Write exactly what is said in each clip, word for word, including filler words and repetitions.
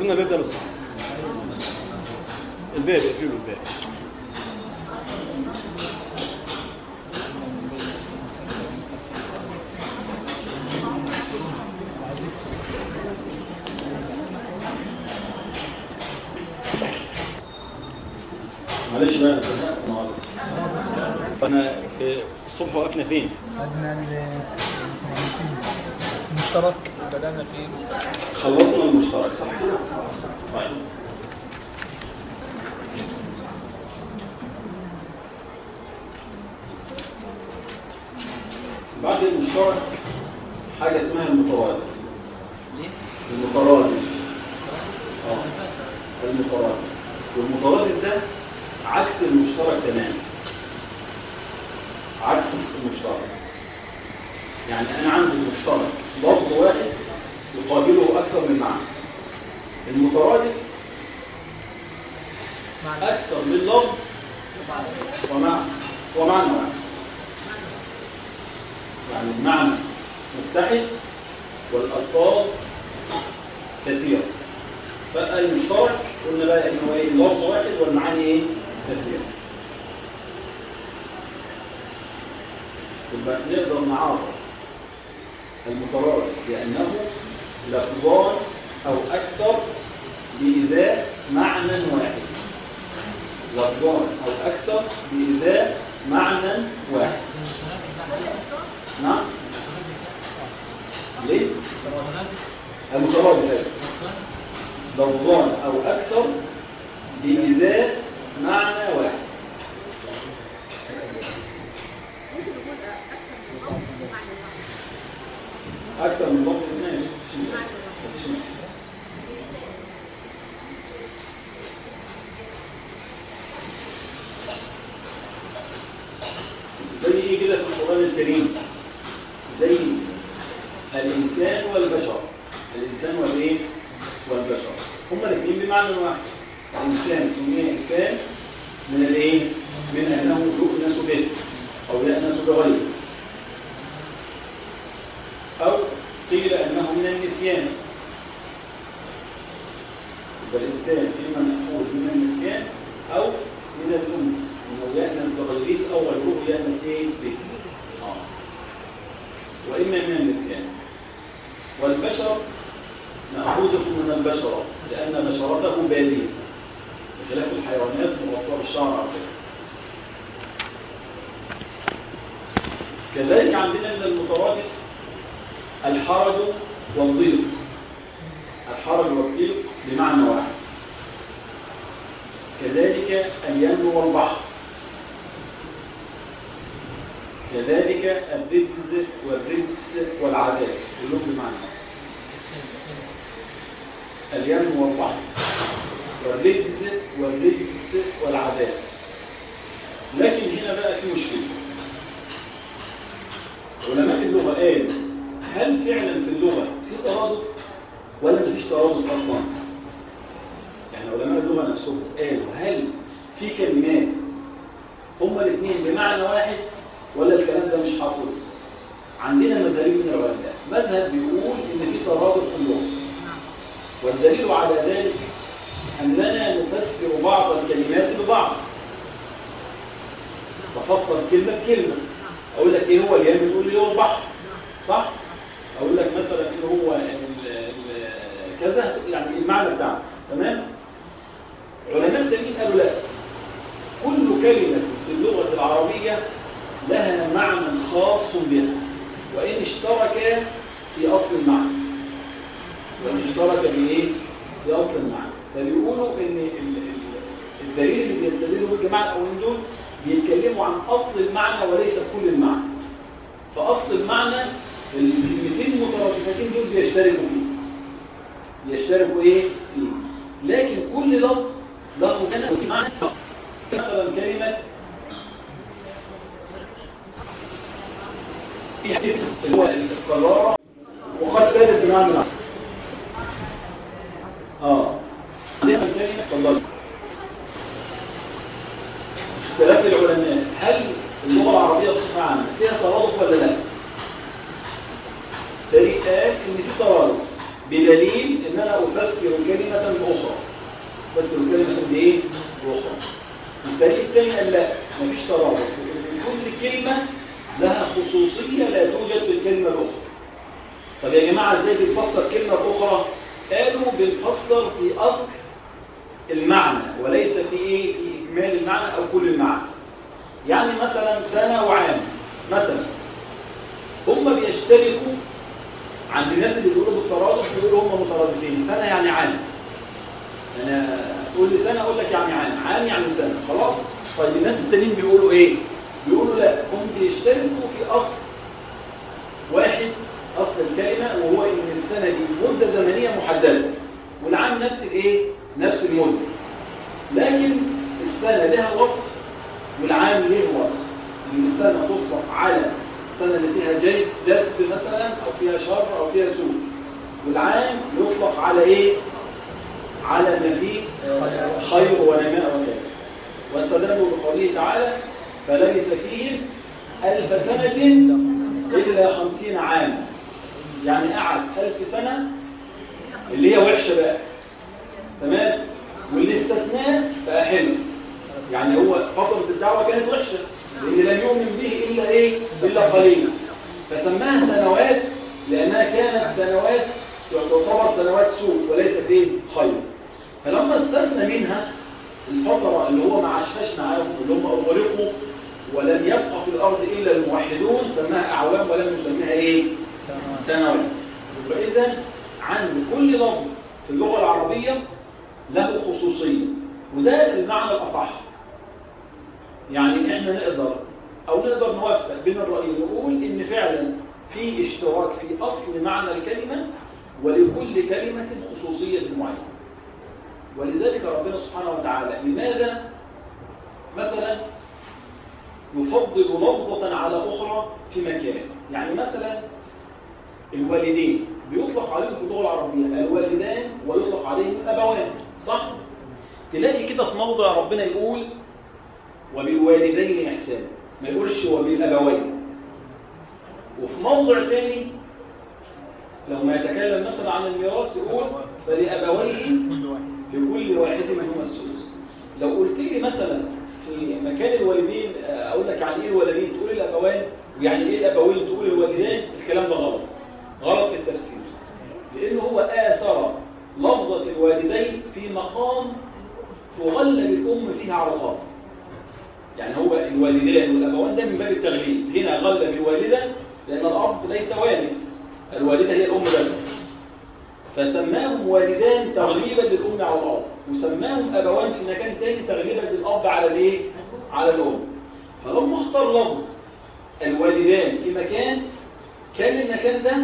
قلنا الباب ده لو صح الباب اقفلوا الباب. معلش بقى انا صدقت النهارده. احنا في الصبح وقفنا فين؟ بدنا المشترك بدأنا فيه. خلصنا المشترك صح؟ طيب بعد المشترك حاجة اسمها المترادف. المترادف اه المترادف والمترادف ده عكس المشترك تماما. عكس المشترك يعني أنا عندي المشترك لفظ واحد يقابله أكثر من معنى. المترادف أكثر من لفظ ومعنى ومعنى واحد، يعني المعنى متحد والألفاظ كثيرة. فالمشترك قلنا بقى إنه إيه؟ لفظ واحد والمعاني إيه؟ كثيرة. يبقى نقدر نعرف المترادف بأنه لفظان أو أكثر بإزاء معنى واحد. لفظان أو أكثر بإزاء معنى واحد. نعم؟ ليه؟ المترادف لفظان أو أكثر بإزاء معنى واحد. أكثر من لفظ ماشي مفيش مشكلة. زي ايه كده في القرآن الكريم؟ زي الإنسان والبشر. الإنسان والإيه؟ والبشر هما الاثنين بمعنى واحد. الإنسان سمي إنسان من الإيه؟ من أنه يؤنس به أو يأنس بغيره، أو قيل أنه من النسيان. يبقى الإنسان إما مأخوذ من النسيان أو من الأنس، أنه يأنس بغيره أو غيره يأنس إيه به. آه. وإما من النسيان. والبشر مأخوذة من البشرة لأن بشرته بالية بخلاف الحيوانات مغطاة بالشعر أو كذا. كذلك عندنا من المترادف الحرج والضيق. الحرج والضيق بمعنى واحد. كذلك اليم والبحر. كذلك الرجز والرجس والعذاب كلهم بمعنى واحد. اليم والبحر والرجز والرجس والعذاب. لكن هنا بقى في مشكلة. علماء اللغة قالوا هل فعلا في اللغة في ترادف ولا مفيش ترادف أصلا؟ يعني علماء اللغة نفسهم قالوا هل في كلمات هما الاثنين بمعنى واحد ولا الكلام ده مش حاصل؟ عندنا مذاهب من العلماء. مذهب بيقول إن في ترادف في اللغة، والدليل على ذلك أننا نفسر بعض الكلمات ببعض. بفسر كلمة بكلمة. أقول لك إيه هو اليم تقول لي هو البحر، صح؟ أقول لك مثلا إيه هو ال ال كذا، يعني المعنى بتاعه، تمام؟ علماء التانيين قالوا لا، كل كلمة في اللغة العربية لها معنى خاص بها وإن اشترك في أصل المعنى. وإن اشترك في إيه؟ في أصل المعنى. فبيقولوا إن الدليل اللي بيستدلوا بالجماعة الأولين دول بيتكلموا عن أصل المعنى وليس كل المعنى. فأصل المعنى الكلمتين المترادفتين دول بيشتركوا فيه. بيشتركوا إيه؟ فيه. لكن كل لفظ له معنى. مثلا كلمة في حبس اللي هو القرارة وخد ثالث بمعنى واحد. اه مثلا كلمة اتفضلي. اختلاف العلماء هل اللغة العربية بصفة عامة فيها ترادف ولا لا؟ فريق قال إن في ترادف بدليل إن ان انا افسر كلمه باخرى، افسر كلمه بايه؟ باخرى. الفريق الثاني قال لا، مفيش ترابط، كل كلمه لها خصوصيه لا توجد في الكلمه الاخرى. طب يا جماعه ازاي بنفسر كلمه باخرى؟ قالوا بنفسر في اصل المعنى وليس في ايه؟ في اجمال المعنى او كل المعنى. يعني مثلا سنه وعام مثلا، هم بيشتركوا عند الناس اللي بيقولوا بالترادف، بيقولوا هم مترادفين، سنه يعني عام. انا تقول لي سنه اقول لك يعني عام، عام يعني سنه، خلاص. طيب الناس التانيين بيقولوا ايه؟ بيقولوا لا، هم بيشتركوا في اصل واحد، اصل الكلمه، وهو ان السنه دي مده زمنيه محدده، والعام نفس الايه؟ نفس المده. لكن السنه لها وصف والعام له وصف. ان السنه تطلق على السنه اللي فيها جد جد مثلا، او فيها شر او فيها سوء، والعام يطلق على ايه؟ على ما فيه خير ونماء وكذا. واستدلوا بقوله تعالى: فلبث فيهم ألف سنة إلا خمسين عاما. يعني قعد ألف سنة اللي هي وحشة بقى، تمام؟ واللي استثناه بقى حلو. يعني هو فترة الدعوة كانت وحشة، لأن لم يؤمن به إلا إيه؟ إلا قليل. فسماها سنوات لأنها كانت سنوات تعتبر سنوات سوء وليست إيه؟ خير. فلما استثنى منها الفترة اللي هو ما عاشهاش معاهم، اللي هم أغرقوا ولم يبقى في الأرض إلا الموحدون، سماها أعوام ولم يسميها إيه؟ سنوات. وإذا عند كل لفظ في اللغة العربية له خصوصية، وده المعنى الأصح. يعني إحنا نقدر أو نقدر نوفق بين الرأيين، نقول إن فعلا في اشتراك في أصل معنى الكلمة، ولكل كلمة خصوصية معينة. ولذلك ربنا سبحانه وتعالى لماذا مثلا يفضل لفظة على أخرى في مكان؟ يعني مثلا الوالدين بيطلق عليهم في اللغة العربية الوالدان، ويطلق عليهم الأبوان، صح؟ تلاقي كده في موضع ربنا يقول وبالوالدين إحسانا، ما يقولش وبالأبوين. وفي موضع تاني لو ما يتكلم مثلا عن الميراث يقول فلأبويه لكل واحد منهما السدس. لو قلت لي مثلا في مكان الوالدين اقول لك يعني ايه الوالدين تقول الابوان، ويعني ايه الابوين تقول الوالدين، الكلام ده غلط، غلط في التفسير. لانه هو آثر لفظة الوالدين في مقام تغلب الام فيها على الاب. يعني هو الوالدان والابوان ده من باب التغليب، هنا غلب الوالده لان الاب ليس والد، الوالده هي الام بس، فسماهم والدان تغليبا للام على الاب، وسماهم ابوان في مكان تاني تغليبا للاب على الايه؟ على الام. فلما اختار لفظ الوالدان في مكان، كان المكان ده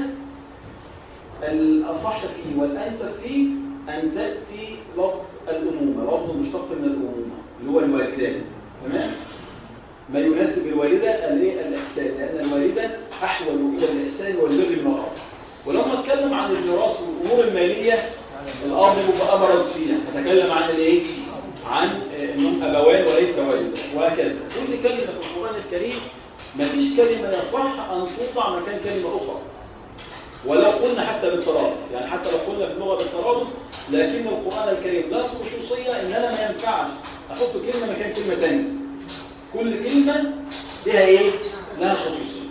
الاصح فيه والانسب فيه ان تاتي لفظ الامومه، لفظ مشتق من الامومه اللي هو الوالدان، تمام؟ ما يناسب الوالده الايه؟ الاحسان، لان الوالده احوج الى الاحسان والبر من الاب. ولما اتكلم عن الميراث والامور الماليه الاب يبقى ابرز فيها، اتكلم عن الايه؟ عن انهم ابوان وليس والدا، وهكذا. كل كلمه في القران الكريم ما فيش كلمه يصح ان توضع مكان كلمه اخرى، ولو قلنا حتى بالترادف، يعني حتى لو قلنا في اللغه بالترادف، لكن القران الكريم له خصوصيه ان انا ما ينفعش احط كلمه مكان كلمه ثانيه. كل كلمه لها ايه؟ لها خصوصيه.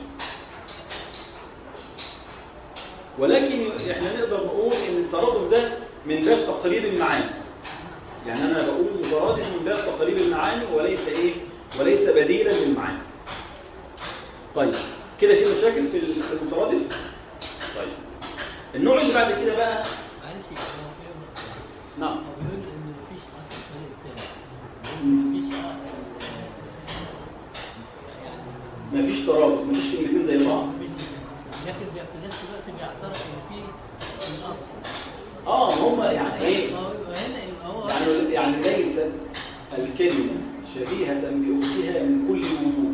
ولكن احنا نقدر نقول ان الترادف ده من باب تقريب المعاني. يعني انا بقول مترادف من باب تقريب المعاني وليس ايه؟ وليس بديلا للمعاني. طيب كده في مشاكل في المترادف؟ طيب النوع اللي بعد كده بقى معلش نعم هو بيقول ان مفيش اصل فريق تاني، مفيش يعني مفيش ترابط، مفيش كلمتين زي بعض. لكن في نفس الوقت بيعترف ان في الاصل. اه هم يعني ايه؟ هنا يبقى هو يعني يعني ليست الكلمه شبيهه باختها من كل وجوه،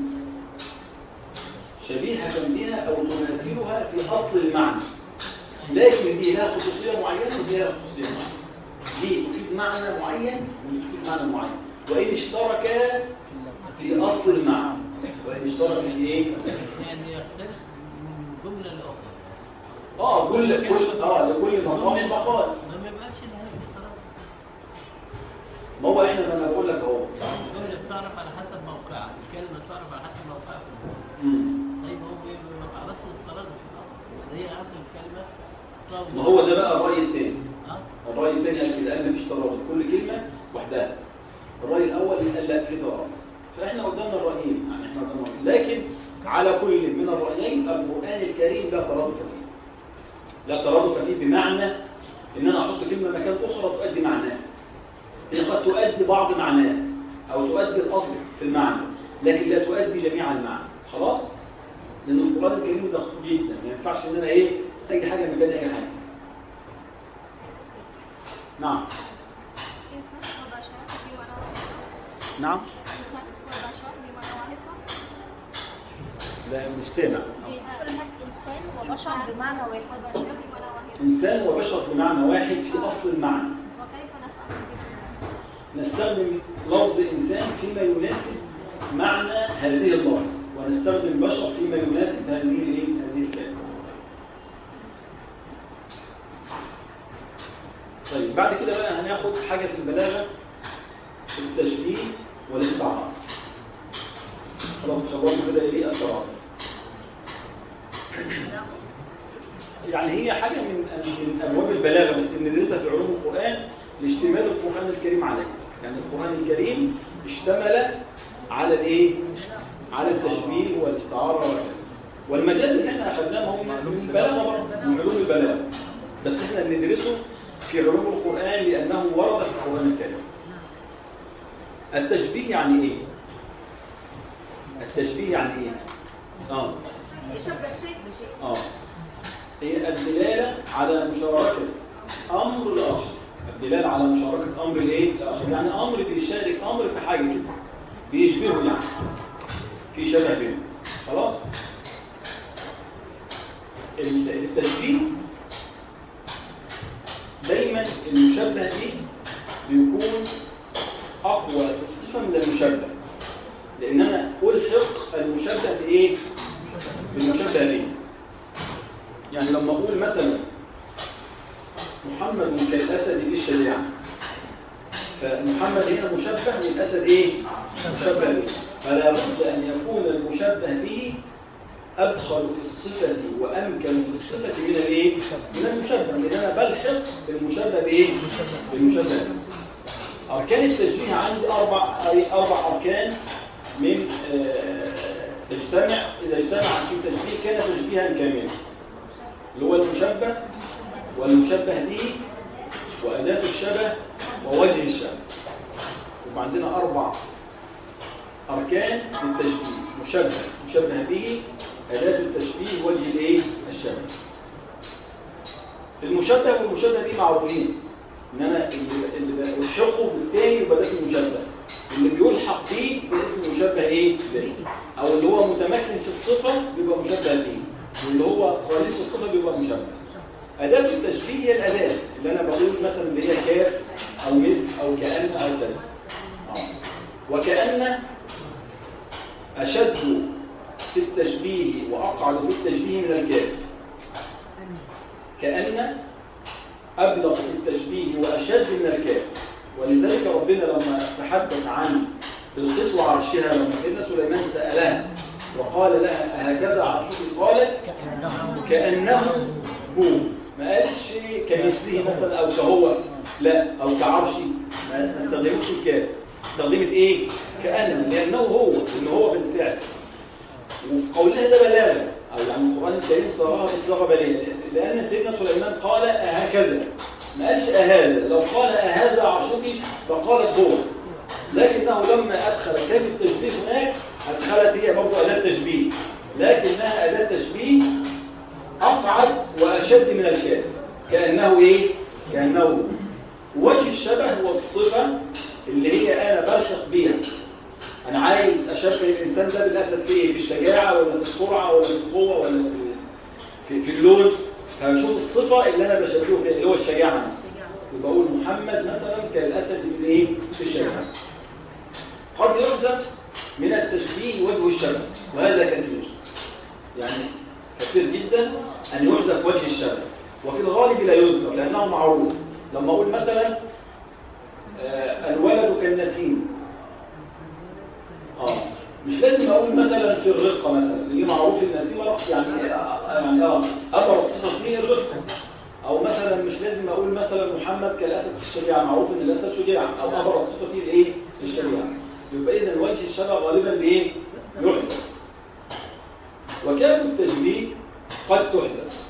شبيهه بها او تماثلها في اصل المعنى، لكن دي لها خصوصيه معينه ودي لها خصوصيه معينه. دي تفيد معنى معين ودي تفيد معنى معين، وان اشتركا في اصل المعنى، وان اشتركا في ايه؟ يعني يختلف من جمله لاخرى. اه كل كل اه لكل مقام مقال. ما يبقاش الهاء دي خلاص. ما هو احنا ما انا بقول لك اهو. الجملة تعرف على حسب موقعها، الكلمة تعرف على حسب موقعها. امم طيب هو بيبقى عرفت التردد في الأصل، وهي أصل الكلمة أصلها ما هو ده بقى الرأي الثاني. اه الرأي الثاني قال كده، قال مفيش ترابط، كل كلمة وحدها. الرأي الأول قال لا في ترابط. فإحنا قدامنا الرأيين، يعني إحنا قدامنا الرأيين. لكن على كل من الرأيين القرآن الكريم لا ترادف فيه. لا ترادف فيه بمعنى إن أنا أحط كلمة مكان أخرى تؤدي معناها. هي قد تؤدي بعض معناها أو تؤدي الأصل في المعنى، لكن لا تؤدي جميع المعنى. خلاص؟ لأن القرآن الكريم دقيق جدا، ما ينفعش إن أنا إيه أي حاجة مكان أي حاجة. نعم. إنسان وبشر بمعنى واحد. نعم. إنسان وبشر بمعنى واحد صح؟ لا مش سامع. إنسان وبشر بمعنى واحد. وبشر بمعنى واحد. إنسان وبشر بمعنى واحد في أصل المعنى. وكيف نستعمل به؟ نستخدم لفظ إنسان فيما يناسب معنى هذه اللفظ، ونستخدم بشر فيما يناسب هذه الايه؟ هذه الكلمة. طيب بعد كده بقى هناخد حاجة في البلاغة، التشبيه والاستعارة. خلاص خلصنا كده ايه الترابط. يعني هي حاجة من من أبواب البلاغة بس بندرسها في علوم القرآن لاشتمال القرآن الكريم عليه. يعني القرآن الكريم اشتمل على الايه؟ على التشبيه والاستعارة وهكذا. والمجاز اللي احنا اخذناه هو من البلاغة برضه، من علوم البلاغة. بس احنا بندرسه في علوم القرآن لأنه ورد في القرآن الكريم. التشبيه يعني ايه؟ التشبيه يعني ايه؟ اه يشبه شيء بشيء. اه هي الدلالة على مشاركة أمر الآخر. الدلالة على مشاركة أمر الإيه؟ الآخر، يعني أمر بيشارك أمر في حاجة كده، بيشبهه يعني، في شبه بينه. خلاص؟ التشبيه دايما المشبه به بيكون أقوى في الصفة من المشبه، لأن أنا ألحق المشبه بإيه؟ بالمشبه به. يعني لما أقول مثلا محمد كالأسد في الشجاعة، فمحمد هنا مشبه والأسد إيه؟ مشبه به. فلا بد أن يكون المشبه به أدخل في الصفة وأمكن في الصفة من الإيه؟ من المشبه، لأن أنا بلحق بالمشبه بإيه؟ بالمشبه به. أركان التشبيه عندي أربع أربع أركان من آه تجتمع، إذا اجتمع في تشبيه كان تشبيها كاملا، اللي هو المشبه والمشبه به وأداة الشبه ووجه الشبه. يبقى عندنا أربع أركان للتشبيه: مشبه، مشبه به، أداة التشبيه، وجه الإيه؟ الشبه. المشبه والمشبه به معروفين، إن أنا اللي بلحقه بالتاني يبقى ده اسمه مشبه، اللي بيلحق به باسم مشبه إيه؟ به، أو اللي هو متمكن في الصفة بيبقى مشبه به، واللي هو قليل في الصفة بيبقى مشبه. أداة التشبيه هي الأداة اللي أنا بقول مثلا اللي هي كاف أو مثل أو كأن أو كذا. وكأن أشد في التشبيه وأقعد في التشبيه من الكاف. كأن أبلغ في التشبيه وأشد من الكاف، ولذلك ربنا لما تحدث عن بلقيس وعرشها لما سيدنا سليمان سألها وقال لها أهكذا عرشك؟ قالت كأنه هو. ما قالتش كمثله مثلا أو كهو، لا، أو كعرشي، ما استخدمتش الكاف، استخدمت إيه؟ كأن، لأنه هو، إن هو بالفعل. وفي قولها ده بلاغة، أو يعني القرآن الكريم صارها بالصيغة بلاغة، لأن سيدنا سليمان قال أهكذا، ما قالش أهذا. لو قال أهذا عرشك فقالت هو، لكنه لما أدخل كيف التشبيه هناك أدخلت هي برضه أداة تشبيه، لكنها أداة تشبيه أقعد وأشد من الكاف. كأنه إيه؟ كأنه وجه الشبه هو الصفة اللي هي أنا بلحق بيها. أنا عايز أشبه الإنسان ده بالأسد في إيه؟ في الشجاعة ولا في السرعة ولا في القوة ولا في في, في اللون. فبشوف الصفة اللي أنا بشبهه فيها اللي هو الشجاعة مثلا، يبقى أقول محمد مثلا كالأسد في الإيه؟ في الشجاعة. قد يحذف من التشبيه وجه الشبه، وهذا كثير، يعني كثير جدا أن يحذف وجه الشبه، وفي الغالب لا يذكر لأنه معروف. لما أقول مثلا آه الولد كالنسيم، آه مش لازم أقول مثلا في الرقة مثلا، اللي معروف النسيم رق يعني آه يعني آه أبرز الصفة فيه الرقة. أو مثلا مش لازم أقول مثلا محمد كالأسد في الشريعة، معروف إن الأسد شجاع، أو أبرز الصفة فيه الإيه؟ الشريعة. يبقى إذا وجه الشبه غالبا بإيه؟ يحذف. وكاف التشبيه قد تحذف،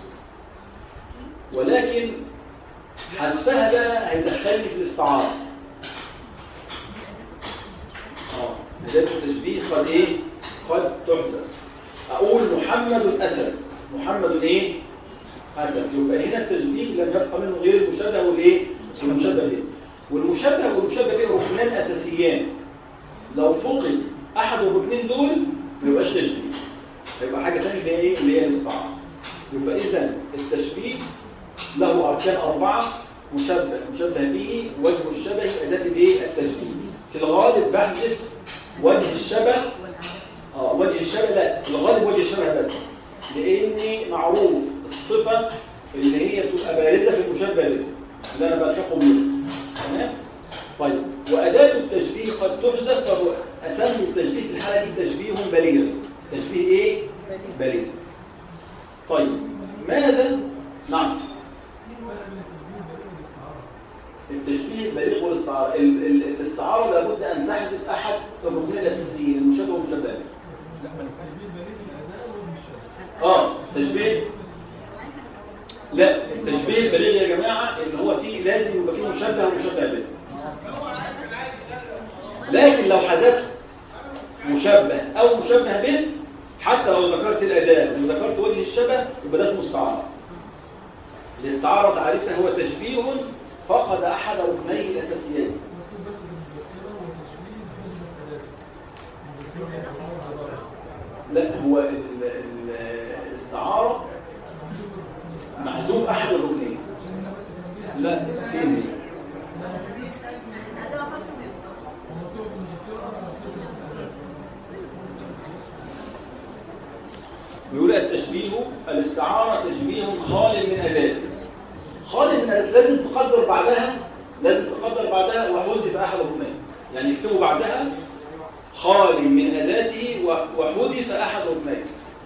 ولكن حذفها بقى هيدخلني في الاستعارة. اه أداة التشبيه قد إيه؟ قد تحذف. أقول محمد أسد، محمد إيه؟ أسد. يبقى هنا التشبيه لم يبقى منه غير المشبه والإيه؟ والمشبه به. والمشبه والمشبه به ركنان أساسيان. لو فقد أحد الركنين دول ما يبقاش تشبيه، هيبقى حاجة ثانية اللي هي إيه؟ اللي هي الاستعارة. يبقى إذا التشبيه له أركان أربعة: مشبه، مشبه به، وجه الشبه، أداة الإيه؟ التشبيه. في الغالب بحذف وجه الشبه. آه وجه الشبه لا، في الغالب وجه الشبه بس، لأن معروف الصفة اللي هي تبقى بارزة في المشبه به اللي أنا بلحقه بيه. تمام؟ طيب، وأداة التشبيه قد تحذف، فهو أسمي التشبيه في الحالة دي تشبيه بليغ. تشبيه إيه؟ بليغ. طيب، ماذا؟ نعم. التشبيه البليغ والاستعارة. الاستعارة لابد أن تحذف أحد الركنين الأساسيين، المشبه والمشبه به. آه تشبيه لا، التشبيه البليغ يا جماعة اللي هو فيه لازم يبقى فيه مشبه ومشبه به. لكن لو حذفت مشبه أو مشبه به، حتى لو ذكرت الأداة وذكرت وجه الشبه، يبقى ده اسمه استعارة. الاستعارة تعريفها هو تشبيه فقد أحد ركنيه الأساسيين. لا، هو ال ال الاستعارة محذوف أحد الركنين. لا، فين؟ بيقول التشبيه الاستعارة تشبيه خال من أداة. خال من أداة لازم تقدر بعدها، لازم تقدر بعدها وحذف أحد الركنين. يعني يكتبوا بعدها خال من أداته وحذف أحد الركنين.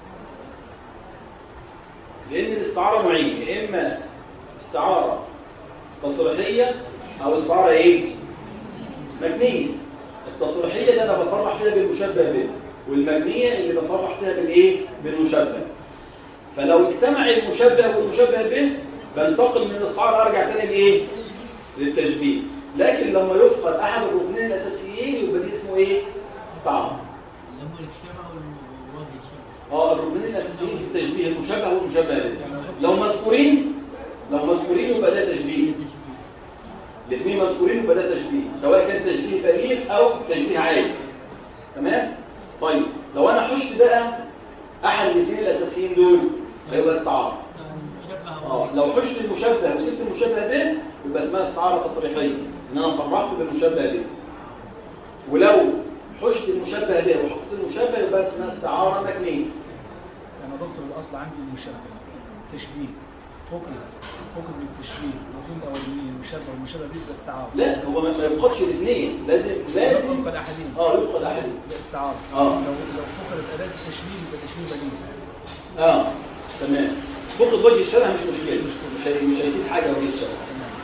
لأن الاستعارة نوعين: يا إما استعارة تصريحية أو استعارة إيه؟ مبنية. التصريحية دي أنا بصرح فيها بالمشبه به، والمبنية اللي بصرح فيها بالإيه؟ بالمشبه. فلو اجتمع المشبه والمشبه به بنتقل من الاستعارة أرجع تاني لإيه؟ للتشبيه. لكن لما يفقد أحد الركنين الأساسيين يبقى دي اسمه إيه؟ استعارة. اللي هو الشبه والوجه الشبه. اه الركنين الأساسيين في التشبيه المشبه والمشبه به. لو مذكورين لو مذكورين يبقى ده تشبيه. الاثنين مذكورين يبقى ده تشبيه، سواء كان تشبيه بليغ أو تشبيه عادي. تمام؟ طيب، لو أنا حشت بقى أحد الاثنين الأساسيين دول هيبقى استعارة. اه لو حشت المشبه وسبت المشبه به يبقى اسمها استعارة تصريحية، إن أنا صرحت بالمشبه به. ولو حشت المشبه به وحطيت المشبه يبقى اسمها استعارة مكنية. أنا دكتور الأصل عندي المشبه تشبيه فقد فقد من التشبيه وكل الأولانيين المشبه والمشبه به ده استعارة. لا، هو ما يفقدش الاثنين، لازم لازم يفقد أحدين. اه يفقد أحدين. ده استعارة. اه لو لو فقدت أداة التشبيه يبقى تشبيه بليغ. اه تمام. فقد وجه الشبه مش مشكلة، مش هي- مش هيفيد حاجة وجه الشبه.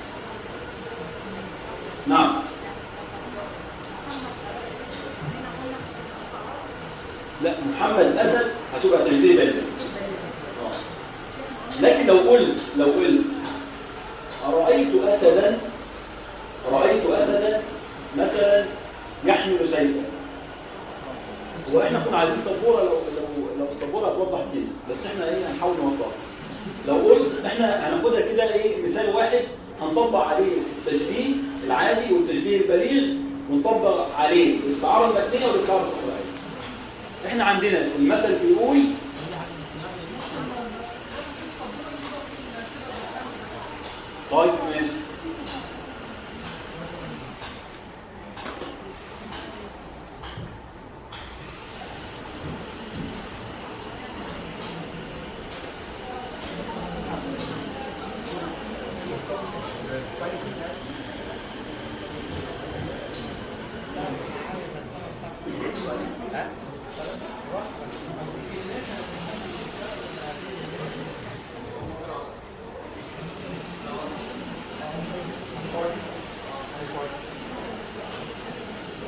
نعم. لا، محمد أسد هتبقى تشبيه بليغ. لكن لو قلت لو قلت رأيت أسدا رأيت أسدا مثلا يحمل سيفا، واحنا كنا عايزين سبوره، لو لو لو السبوره هتوضح كده، بس احنا ايه هنحاول نوصلها. لو قلت احنا هناخدها كده ايه مثال واحد هنطبق عليه التشبيه العادي والتشبيه البليغ، ونطبق عليه الاستعاره المتنيه والاستعاره التصريحيه. احنا عندنا المثل بيقول طيب ماشي.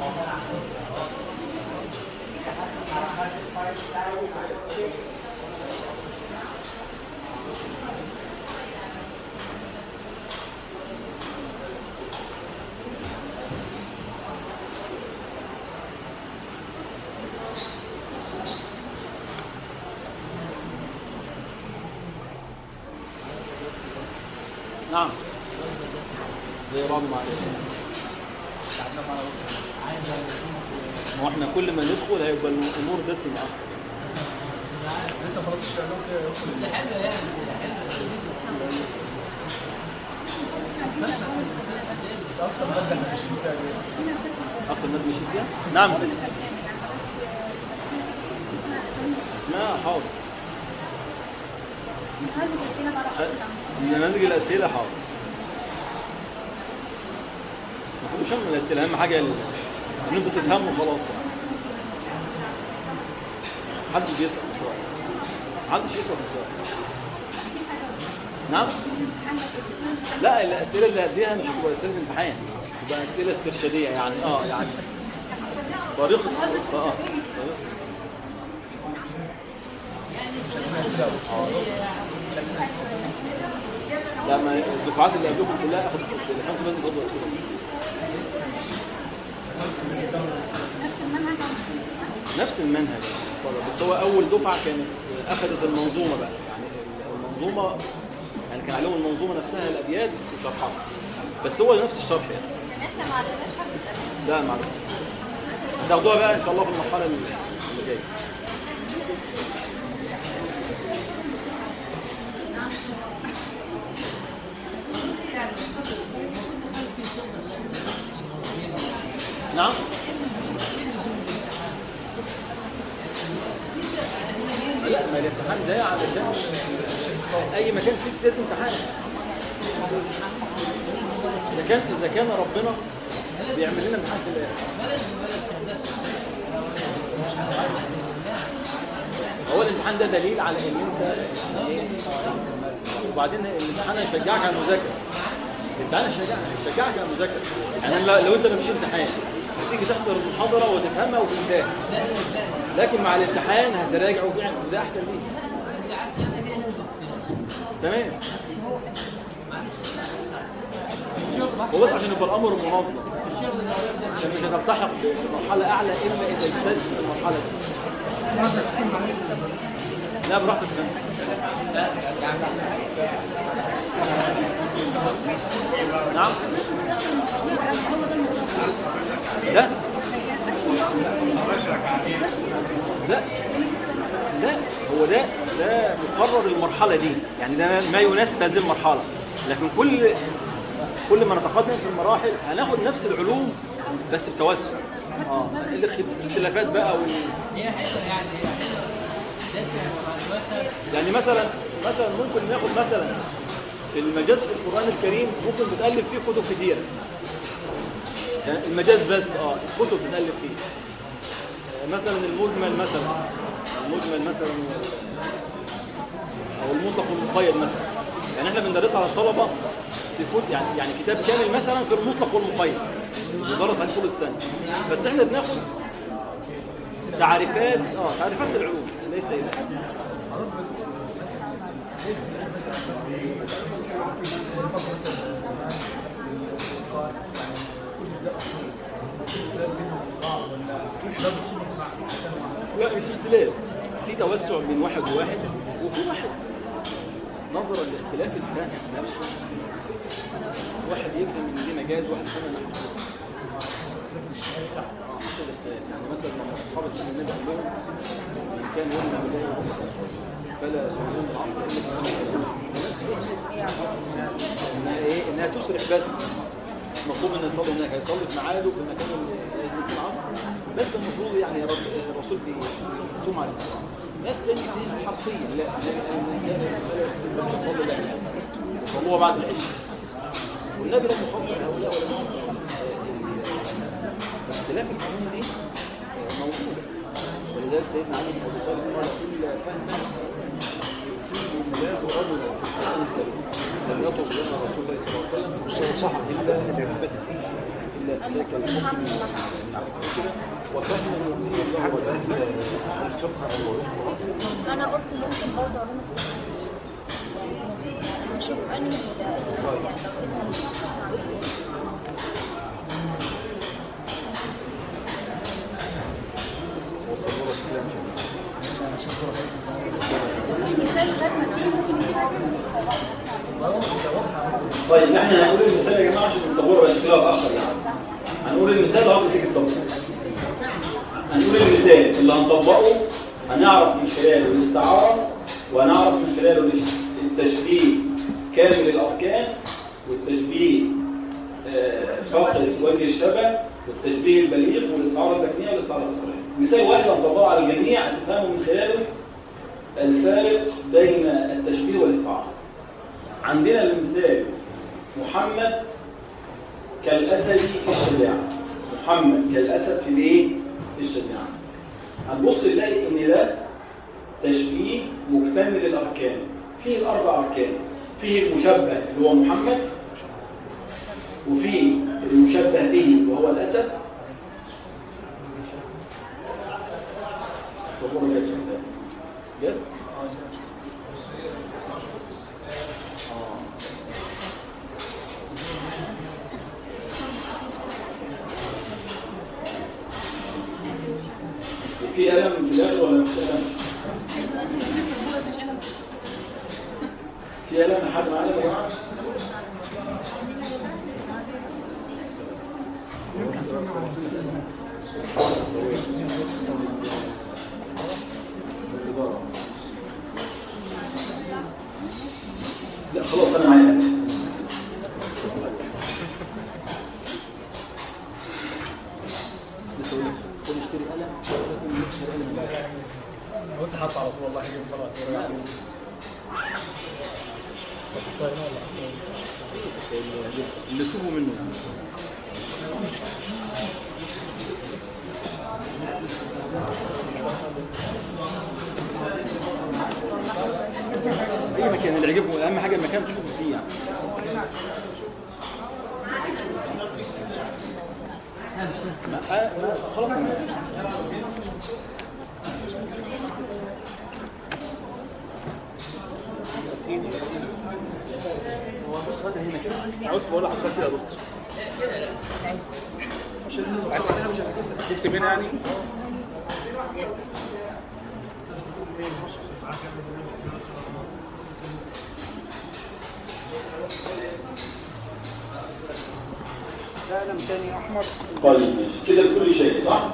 نعم زي بعض معلش. ما هو احنا كل ما ندخل هيبقى الامور دسمه اكتر. لسه خلاص الشغل كده بس حلوه يعني اكتر ماده احنا ماشيين فيها دي. اكتر ماده مشيت فيها؟ نعم اسمها حاضر. نماذج الاسئله حاضر. ما تقولوش من الاسئله، اهم حاجه ان انتوا تفهموا خلاص يعني. محدش بيسال بسرعه، محدش يسال بسرعه. نعم؟ لا الاسئله اللي هديها مش هتبقى اسئله امتحان، تبقى اسئله استرشاديه يعني اه يعني طريقه السؤال اه لا ما الدفعات اللي قبلكم كلها اخذت اسئله، انتوا لازم تاخدوا اسئله. نفس المنهج نفس المنهج بس هو اول دفعه كانت اخذت المنظومه بقى، يعني المنظومه يعني كان عليهم المنظومه نفسها الابيات وشرحها، بس هو نفس الشرح يعني. احنا ما عندناش حفظ الابيات. لا ما عندناش. هتاخدوها بقى ان شاء الله في المرحله اللي جايه. نعم لا ما الامتحان ده علشان اي مكان فيه لازم امتحان. اذا كان اذا كان ربنا بيعمل لنا امتحان في الاخر. هو الامتحان ده دليل على ان انت ايه، وبعدين الامتحان هيشجعك على المذاكره. الامتحان هيشجعك هيشجعك على المذاكره. يعني لو انت ما فيش امتحان هتيجي تحضر المحاضره وتفهمها وتنساها، لكن مع الامتحان هتراجع وتعمل ده احسن ليك. تمام. هو بس عشان يبقى الامر منظم، عشان مش هتلتحق بمرحله اعلى الا اذا اجتزت المرحله دي. لا براحتك نعم. لا لا لا هو ده ده مقرر المرحله دي، يعني ده ما يناسب هذه المرحله، لكن كل كل ما نتقدم في المراحل هناخد نفس العلوم بس بتوسع. اه الاختلافات بقى وال... هي حلوه يعني هي حلوه يعني مثلا مثلا ممكن ناخد مثلا في المجاز في القرآن الكريم ممكن بتألف فيه كتب كتيرة، يعني المجاز بس اه كتب بتألف فيه. مثلا المجمل مثلا المجمل مثلا او المطلق والمقيد مثلا، يعني احنا بندرسها على الطلبة في كتب يعني يعني كتاب كامل مثلا في المطلق والمقيد بيدرس عليه طول السنة، بس احنا بناخد تعريفات اه تعريفات للعلوم ليس الى لا مش اختلاف، في توسع بين واحد وواحد، وفي واحد نظرا لاختلاف الفهم نفسه واحد يفهم ان دي مجاز واحد يفهم انها حقيقة. يعني مثلا لما اصحاب السنه النبي قال لهم ان كان يوم البدايه فلا يصومون العصر الا الناس انها ايه انها تسرح، بس مطلوب ان يصلوا هناك هيصلي في ميعاده في المكان اللي يزيد فيه العصر، بس المفروض يعني الرسول بيصوم على الاسلام. ناس تاني فيه حرفيا لا مش هيصلي لا صلوها بعد العشاء، والنبي لم يفضل هؤلاء ولا اختلاف الفنون دي موجودة، ولذلك سيدنا علي بن ابي طالب قال كل فهم يؤتيه الله رجلا لم يطلب لنا رسول الله صلى الله عليه وسلم صح المفروض ان هعمل انا قلت ممكن برضه اعمل نشوف انهي المثال ده ممكن يكون طيب احنا هنقول المثال يا جماعه عشان السبوره بقى شكلها اتاخر يعني. هنقول المثال لغايه تيجي السبوره. هنقول المثال اللي هنطبقه هنعرف من خلاله الاستعاره وهنعرف من خلاله التشبيه كامل الاركان والتشبيه فاقد وجه الشبه والتشبيه البليغ والاستعاره اللكنيه والاستعاره التصريحيه. مثال واحد هنطبقه على الجميع هتفهموا من خلاله الفارق بين التشبيه والاستعاره. عندنا المثال محمد كالاسد في الشجاعه. محمد كالاسد في الايه؟ في الشجاعه. هنبص نلاقي ان ده تشبيه مكتمل الاركان. فيه الاربع اركان. فيه المشبه اللي هو محمد، وفيه المشبه به وهو الاسد. الصبوره جت شغاله جت؟ في قلم في الاخر ولا مش قلم؟ في قلم لحد معانا يا جماعه؟ لا خلاص انا معايا قلم. لسه بقول لك خد اشتري قلم لسه قلم امبارح. هو انت حاطط على طول والله حاجه طلعت اللي تشوفه منه اي مكان اللي يعجبكم. اهم حاجه المكان تشوفوا فيه يعني. خلاص سيدي يا سيدي هو بص هذا هنا كده قلت بقول لحضرتك كده يا دكتور عشان تكتب هنا يعني. ده قلم تاني احمر. طيب ماشي كده لكل شيء صح؟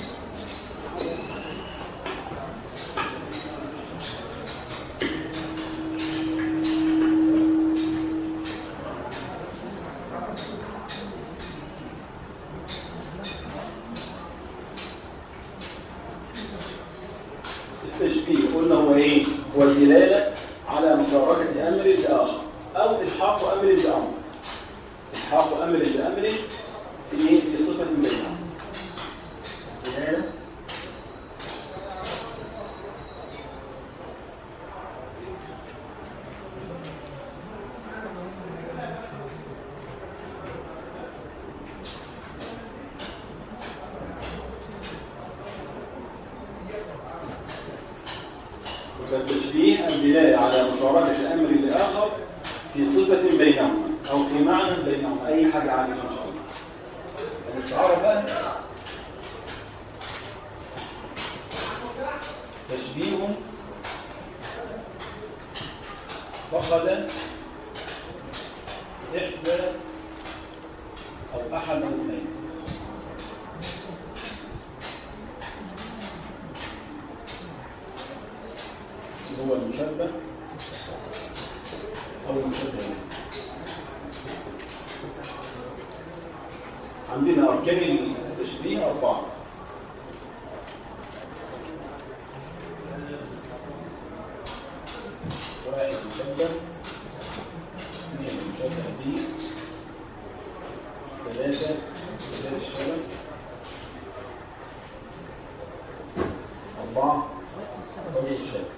التشبيه قلنا هو ايه؟ هو الدلاله على مشاركه امر لاخر او الحاق امر بامر. الحاق امر بامر في ايه؟ في صفه بينهم. دلاله فالتشبيه الدلاله على مشاركه امر لاخر في صفه بينهما او في معنى بينهما. اي حاجه عامه ان شاء الله. الاستعاره بقى تشبيه فقد احدى او احد الاثنين. هو المشبه أو المشبه. عندنا أركان التشبيه أربعة. واحد مشبه، اثنين مشبه به، ثلاثة ثلاثة الشبه، أربعة وجه الشبه.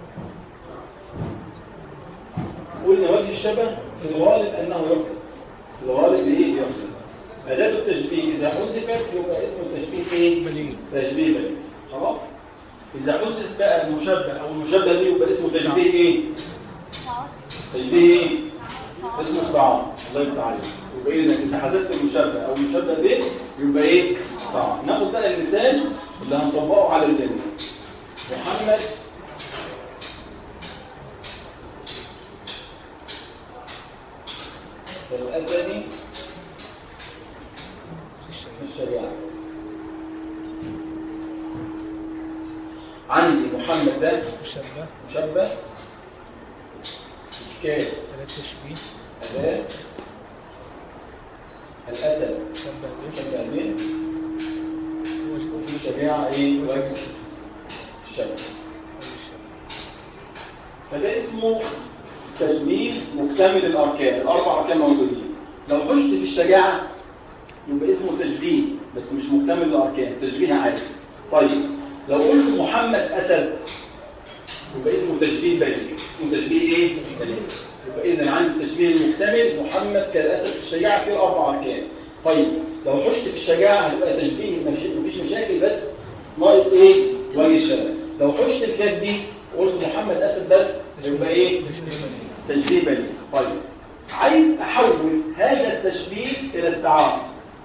قلنا وجه الشبه في الغالب أنه يكتب في الغالب ايه بيحصل. أداة التشبيه إذا حذفت يبقى اسمه تشبيه ايه؟ بليغ. تشبيه بليغ. خلاص؟ إذا حذف بقى المشبه أو المشبه به يبقى اسمه تشبيه ايه؟ تشبيه ايه؟ اسمه استعارة. الله يفتح عليك. يبقى إذا إذا حذفت المشبه أو المشبه به يبقى ايه؟ استعارة. ناخد بقى المثال اللي هنطبقه على الجميع. محمد الأسدي في الشريعة. عندي محمد ده مشبه مشبه إشكال أداة تشبيه أداة الأسد مشبه به مشبه به وجه في الشريعة إيه؟ وجه الشبه. فده اسمه تشبيه مكتمل الأركان. الأربع أركان موجودين. لو حشت في الشجاعة يبقى اسمه تشبيه بس مش مكتمل الأركان، تشبيه عادي. طيب لو قلت محمد أسد يبقى اسمه تشبيه بليغ. اسمه تشبيه إيه؟ بليغ. يبقى إذا عندي التشبيه المكتمل محمد كالأسد في الشجاعة فيه أربع أركان. طيب لو حشت في الشجاعة هيبقى تشبيه مفيش مشاكل بس ناقص إيه؟ وجه الشبه. لو حشت الكاف دي وقلت محمد أسد بس يبقى إيه؟ تشبيه بليغ. طيب عايز أحول هذا التشبيه إلى استعارة.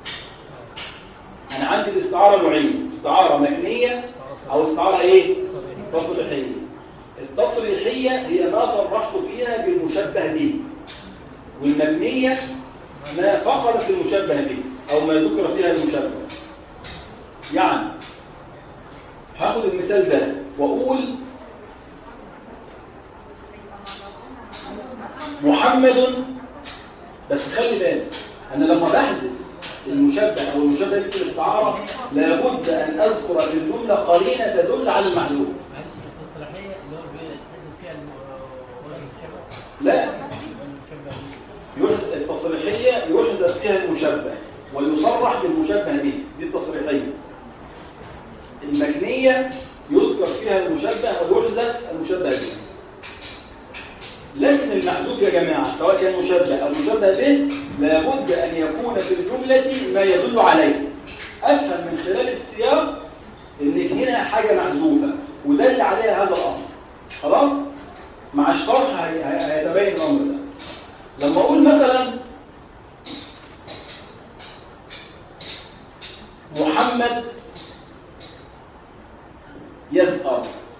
أنا عندي الاستعارة نوعين، استعارة مكنية أو استعارة إيه؟ تصريحية. التصريحية هي ما صرحت فيها بالمشبه به، والمبنية ما فقدت المشبه به أو ما ذكر فيها المشبه. يعني هاخد المثال ده وأقول محمد، بس خلي بالك أنا لما بحذف المشبه أو المشبه في الاستعارة لابد أن أذكر في الجملة قرينة تدل على المحذوف. التصريحيه اللي هو بيحدد فيها وزن الشبه. لا، التصريحية يحذف فيها المشبه ويصرح بالمشبه به، دي التصريحية. المكنية يذكر فيها المشبه ويحذف المشبه به. لكن المحذوف يا جماعة سواء كان مشبه أو مشبه به لابد أن يكون في الجملة ما يدل عليه. أفهم من خلال السياق إن هنا حاجة محذوفة ودل عليها هذا الأمر. خلاص؟ مع الشرح هيتبين الأمر ده. لما أقول مثلا محمد يزأر،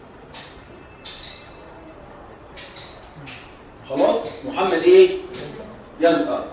خلاص؟ محمد ايه؟ يزأر.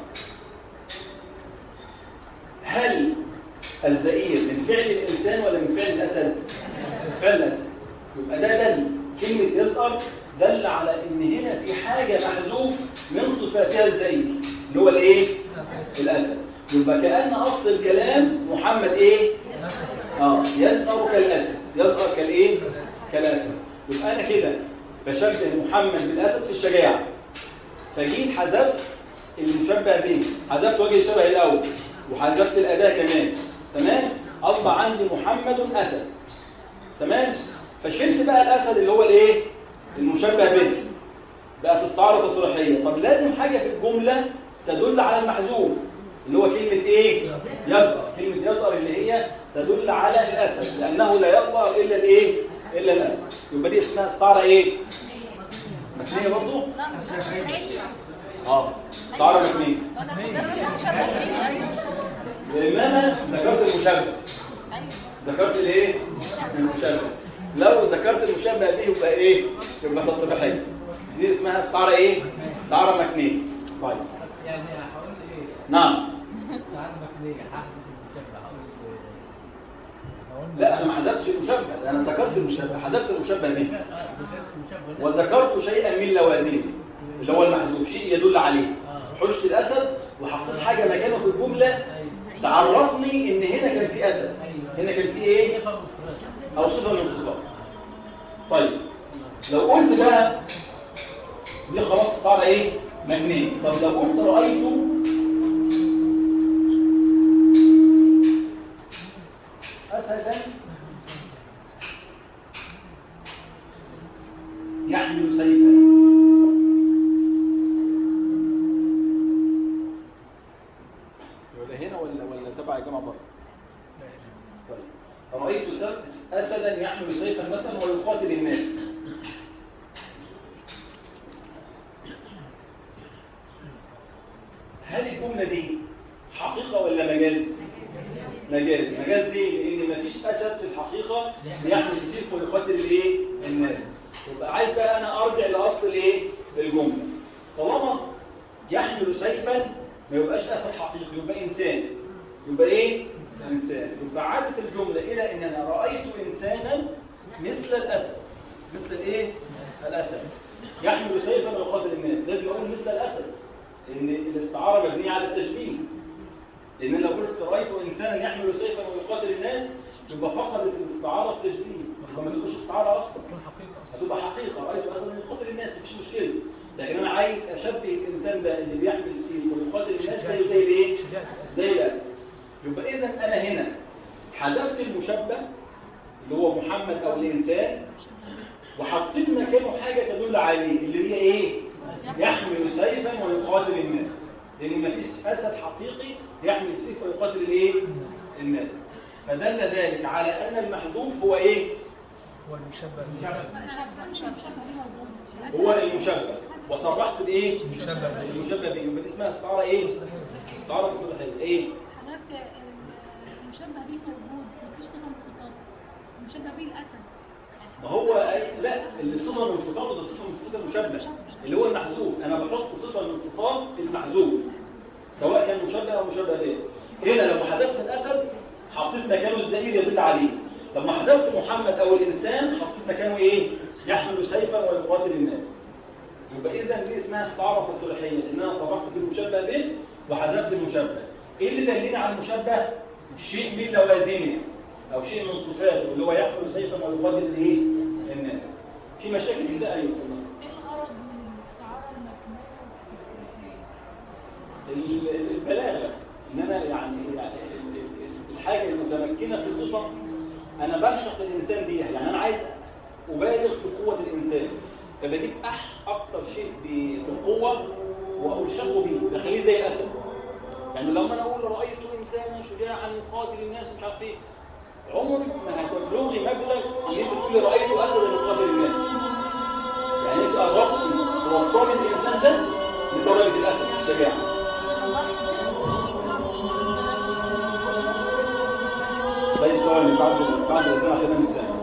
هل الزئير من فعل الإنسان ولا من فعل الأسد؟ فعل الأسد. يبقى ده دل، كلمة يزأر دل على إن هنا في حاجة محذوف من صفاتها الزئير اللي هو الايه؟ الأسد. يبقى كأن أصل الكلام محمد ايه؟ اه يزأر كالأسد. يزأر كالايه؟ كالأسد. يبقى أنا كده بشبه محمد بالأسد في الشجاعة، فجيت حذفت المشبه به، حذفت وجه الشبه الأول وحذفت الأداة كمان. تمام؟ أصبح عندي محمد أسد. تمام؟ فشلت بقى الأسد اللي هو الايه؟ المشبه به. بقت استعارة تصريحية. طب لازم حاجة في الجملة تدل على المحذوف اللي هو كلمة ايه؟ يزأر. كلمة يزأر اللي هي تدل على الأسد لأنه لا يزأر إلا الايه؟ إلا الأسد. يبقى دي اسمها استعارة ايه؟ مكنية برضه؟ اه استعارة مكنية. لأن أنا ذكرت المشبه. ذكرت الايه؟ المشبه. لو ذكرت المشبه به يبقى ايه؟ يبقى تصريحية. دي اسمها استعارة ايه؟ استعارة مكنية. طيب. يعني هقول ايه؟ نعم. استعارة مكنية هحذف المشبه هقول لا انا ما حذفتش المشبه، انا ذكرت المشبه، حذفت المشبه به. ذكرت المشبه وذكرت شيئا من لوازمه اللي هو المحذوف، شيء يدل عليه. حشت الاسد وحطيت حاجه مكانه في الجمله تعرفني ان هنا كان في اسد، هنا كان في ايه؟ او صفه من صفات. طيب لو قلت بقى دي خلاص صار ايه؟ مبنيه. طب لو قلت رايته اسدا يحمل سيفا، طيب رأيت س- أسدا يحمل سيفا مثلا ويقاتل الناس. هل الجملة دي حقيقة ولا مجاز؟ مجاز. مجاز ليه؟ لأن مفيش أسد في الحقيقة بيحمل السيف ويقاتل الإيه؟ الناس. يبقى عايز بقى أنا أرجع لأصل الإيه؟ الجملة. طالما يحمل سيفا ما يبقاش أسد حقيقي، يبقى إنسان. يبقى إيه؟ إنسان. يبقى عادت الجملة إلى إن أنا رأيت إنسانا مثل الأسد. مثل الإيه؟ الأسد. يحمل سيفا ويقاتل الناس. لازم أقول مثل الأسد. لأن الاستعارة مبنية على التشبيه. لأن لو قلت رأيت إنسانا يحمل سيفا ويقاتل الناس يبقى فقدت الاستعارة التشبيه، يبقى ما تبقاش استعارة أصلا. هتبقى حقيقة، رأيت أسدا يقاتل الناس مفيش مشكلة. لكن أنا عايز أشبه الإنسان ده اللي بيحمل سيف ويقاتل الناس زي زي الإيه؟ زي الأسد. يبقى إذا أنا هنا حذفت المشبه اللي هو محمد أو الإنسان وحطيت مكانه حاجة تدل عليه اللي هي إيه؟ يحمل سيفا ويقاتل الناس. لأن مفيش أسد حقيقي يحمل سيف ويقاتل الإيه؟ الناس. فدل ذلك على أن المحذوف هو إيه؟ هو المشبه. هو المشبه. وصرحت بإيه؟ المشبه. المشبه به. يبقى دي اسمها استعارة إيه؟ استعارة مصطلحية. إيه؟ حضرتك المشبه به موجود مفيش صفه من صفاته. المشبه به الاسد. ما هو لا، اللي صفة من صفاته ده صفة من صفات المشبه اللي هو المحذوف. أنا بحط صفة من صفات المحذوف سواء كان مشبه أو مشبه به. هنا لما حذفت الأسد حطيت مكانه الزميل يدل عليه. لما حذفت محمد أو الإنسان حطيت مكانه إيه؟ يحمل سيفا ويقاتل الناس. يبقى إذا دي اسمها استعارة تصريحية، لأن أنا صرحت بالمشبه به وحذفت المشبه. إيه اللي دلني على المشبه؟ شيء من لوازمه أو شيء من صفاته اللي هو يحمل سيفا ويقاتل الإيه؟ الناس. في مشاكل كده. أيوه اتفضل. ايه الغرض من الاستعاره المكنونه في الصفات؟ البلاغة. إن أنا يعني يعني الحاجة المتمكنة في صفة أنا بلحق الإنسان بيها. يعني أنا عايز أبالغ في قوة الإنسان فبجيب أح أكتر شيء في القوة وألحقه بيه بخليه زي الأسد. يعني لما أنا أقول رأيت إنسانا شجاعا يقاتل الناس مش عارف إيه، عمرك ما هتبلغي مبلغ ان انت تقولي رايت اسدا يقاتل الناس. يعني انت قربتي توصلي الانسان ده لدرجه الاسد في الشجاعه. طيب ثواني بعد بعد الاذان عشان انا مش سامع.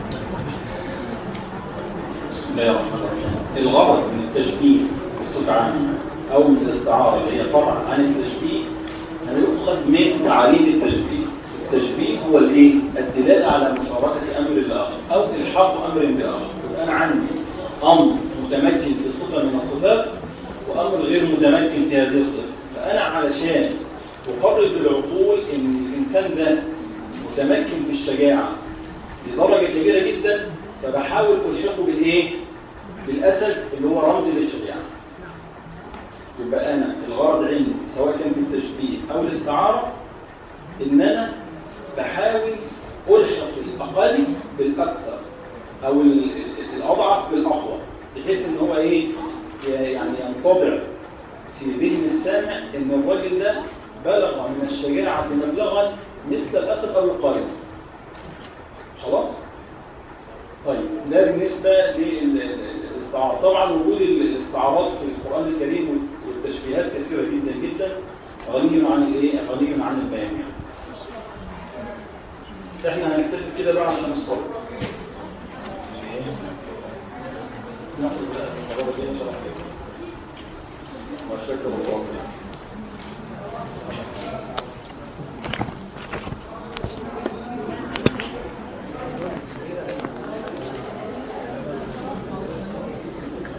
بسم الله الرحمن الرحيم. الغرض من التشبيه بصفة عامة أو من الاستعارة اللي هي فرع عن التشبيه هيؤخذ من تعريف التشبيه. التشبيه هو الايه؟ الدلالة على مشاركة أمر الآخر أو إلحاق أمر بآخر. يبقى أنا عندي أمر متمكن في صفة من الصفات وأمر غير متمكن في هذه الصفة. فأنا علشان أقرب للعقول إن الإنسان ده متمكن في الشجاعة بدرجة كبيرة جدا، فبحاول ألحقه بالإيه؟ بالأسد اللي هو رمز للشجاعة. يبقى أنا الغرض عندي سواء كان في التشبيه أو الاستعارة إن أنا بحاول ألحق الأقل بالأكثر أو الأضعف بالأقوى، بحيث إن هو إيه؟ يعني ينطبع في ذهن السامع إن الراجل ده بلغ من الشجاعة مبلغا مثل الأسد أو يقارب. خلاص؟ طيب ده بالنسبة للاستعارة. طبعا وجود الاستعارات في القرآن الكريم والتشبيهات كثيرة جدا جدا، غني عن الايه؟ غني عن البيان يعني. احنا هنكتفي كده بقى عشان الصبر. ناخذ المرة دي ان شاء الله. وشكرا الله.